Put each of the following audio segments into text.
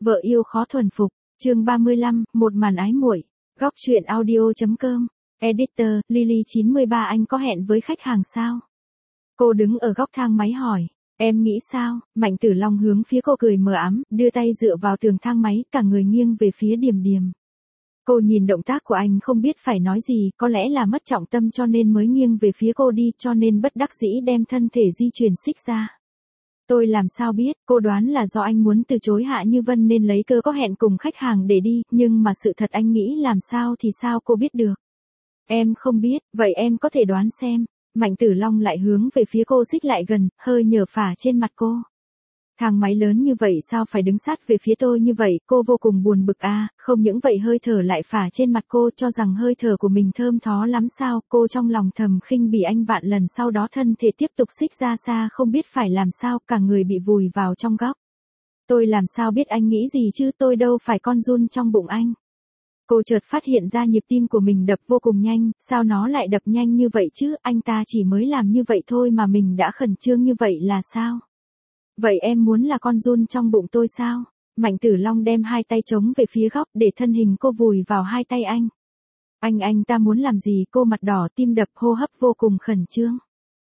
Vợ yêu khó thuần phục, chương 35, một màn ái muội. Góc truyện audio.com. Editor, Lily 93 anh có hẹn với khách hàng sao? Cô đứng ở góc thang máy hỏi. Em nghĩ sao? Mạnh Tử Long hướng phía cô cười mờ ám, đưa tay dựa vào tường thang máy, cả người nghiêng về phía Điềm Điềm. Cô nhìn động tác của anh không biết phải nói gì, có lẽ là mất trọng tâm cho nên mới nghiêng về phía cô đi, cho nên bất đắc dĩ đem thân thể di chuyển xích ra. Tôi làm sao biết, cô đoán là do anh muốn từ chối Hạ Như Vân nên lấy cơ có hẹn cùng khách hàng để đi, nhưng mà sự thật anh nghĩ làm sao thì sao cô biết được. Em không biết, vậy em có thể đoán xem. Mạnh Tử Long lại hướng về phía cô xích lại gần, hơi nhờ phả trên mặt cô. Thang máy lớn như vậy sao phải đứng sát về phía tôi như vậy, cô vô cùng buồn bực không những vậy hơi thở lại phả trên mặt cô, cho rằng hơi thở của mình thơm thó lắm sao, cô trong lòng thầm khinh bỉ anh vạn lần, sau đó thân thể tiếp tục xích ra xa không biết phải làm sao, cả người bị vùi vào trong góc. Tôi làm sao biết anh nghĩ gì chứ, tôi đâu phải con giun trong bụng anh. Cô chợt phát hiện ra nhịp tim của mình đập vô cùng nhanh, sao nó lại đập nhanh như vậy chứ, anh ta chỉ mới làm như vậy thôi mà mình đã khẩn trương như vậy là sao? Vậy em muốn là con giun trong bụng tôi sao? Mạnh Tử Long đem hai tay chống về phía góc để thân hình cô vùi vào hai tay anh. Anh ta muốn làm gì? Cô mặt đỏ, tim đập, hô hấp vô cùng khẩn trương.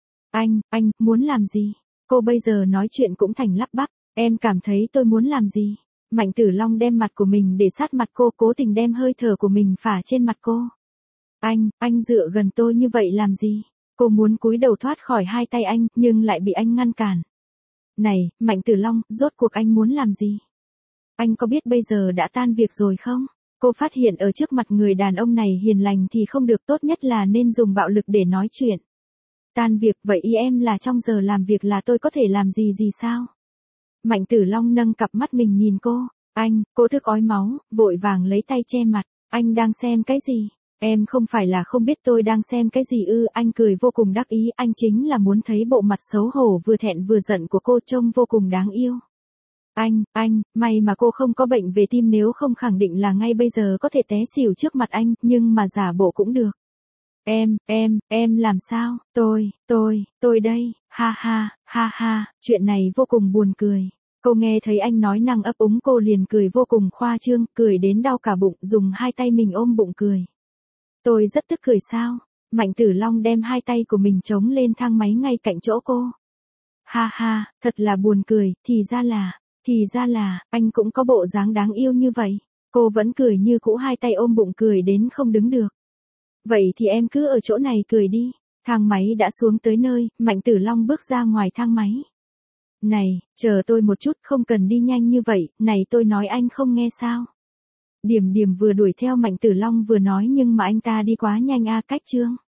Anh muốn làm gì? Cô bây giờ nói chuyện cũng thành lắp bắp, em cảm thấy tôi muốn làm gì? Mạnh Tử Long đem mặt của mình để sát mặt cô, cố tình đem hơi thở của mình phả trên mặt cô. Anh dựa gần tôi như vậy làm gì? Cô muốn cúi đầu thoát khỏi hai tay anh, nhưng lại bị anh ngăn cản. Này, Mạnh Tử Long, rốt cuộc anh muốn làm gì? Anh có biết bây giờ đã tan việc rồi không? Cô phát hiện ở trước mặt người đàn ông này hiền lành thì không được, tốt nhất là nên dùng bạo lực để nói chuyện. Tan việc, vậy ý em là trong giờ làm việc là tôi có thể làm gì sao? Mạnh Tử Long nâng cặp mắt mình nhìn cô. Cô thức ói máu, vội vàng lấy tay che mặt. Anh đang xem cái gì? Em không phải là không biết tôi đang xem cái gì ư? Anh cười vô cùng đắc ý, anh chính là muốn thấy bộ mặt xấu hổ vừa thẹn vừa giận của cô, trông vô cùng đáng yêu. May mà cô không có bệnh về tim, nếu không khẳng định là ngay bây giờ có thể té xỉu trước mặt anh, nhưng mà giả bộ cũng được. Em làm sao? Tôi đây, ha, chuyện này vô cùng buồn cười. Cô nghe thấy anh nói năng ấp úng, cô liền cười vô cùng khoa trương, cười đến đau cả bụng, dùng hai tay mình ôm bụng cười. Tôi rất tức cười sao? Mạnh Tử Long đem hai tay của mình chống lên thang máy ngay cạnh chỗ cô. Ha, thật là buồn cười, thì ra là, anh cũng có bộ dáng đáng yêu như vậy. Cô vẫn cười như cũ, hai tay ôm bụng cười đến không đứng được. Vậy thì em cứ ở chỗ này cười đi. Thang máy đã xuống tới nơi, Mạnh Tử Long bước ra ngoài thang máy. Này, chờ tôi một chút, không cần đi nhanh như vậy, này tôi nói anh không nghe sao? Điềm Điềm vừa đuổi theo Mạnh Tử Long vừa nói, nhưng mà anh ta đi quá nhanh cách chương.